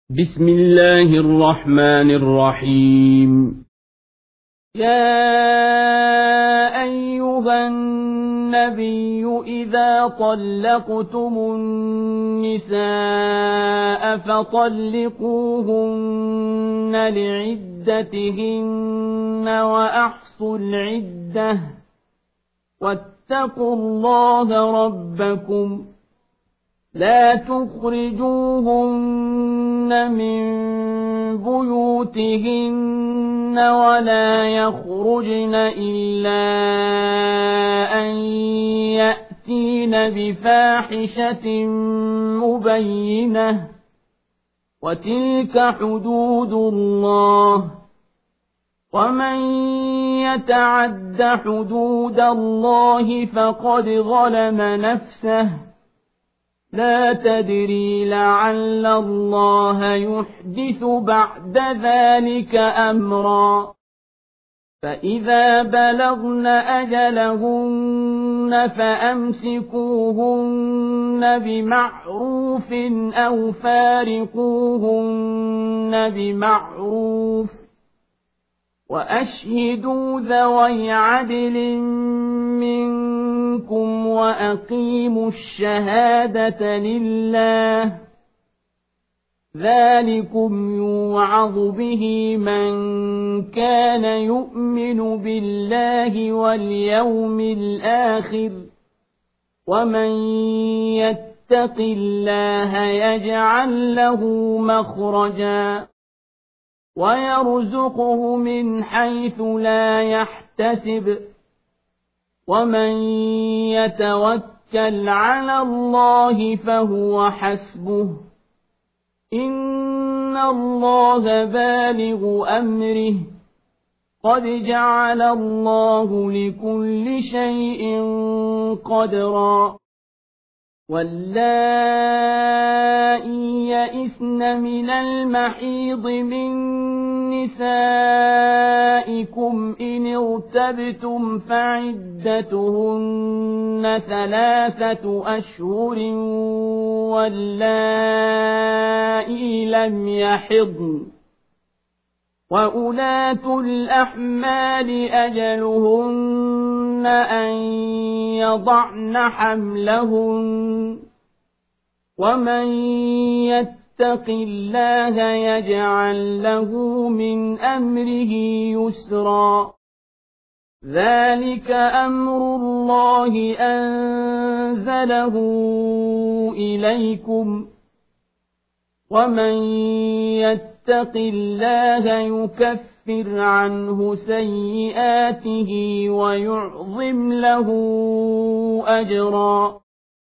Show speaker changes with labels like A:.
A: بسم الله الرحمن الرحيم.
B: يا أيها النبي إذا طلقتم النساء فطلقوهن لعدتهن وأحصوا العدة واتقوا الله ربكم لا تخرجوهن من بيوتهن ولا يخرجن إلا أن يأتين بفاحشة مبينة وتلك حدود الله ومن يتعد حدود الله فقد ظلم نفسه لا تدري لعل الله يحدث بعد ذلك أمرا فإذا بلغن أجلهن فأمسكوهن بمعروف أو فارقوهن بمعروف وأشهدوا ذوي عدل منكم وأقيموا الشهادة لله ذلكم يوعظ به من كان يؤمن بالله واليوم الآخر ومن يتق الله يجعل له مخرجا ويرزقه من حيث لا يحتسب ومن يتوكل على الله فهو حسبه إن الله بالغ أمره قد جعل الله لكل شيء قدرا واللائي يئسن من المحيض من نسائكم إن ارتبتم فعدتهن 3 أشهر واللائي لم يحضن وأولاة الأحمال أجلهن أن يضعن حملهن ومن يتق الله يجعل له من أمره يسرا ذلك أمر الله أنزله إليكم ومن يتق الله يكفر عنه سيئاته ويعظم له أجرا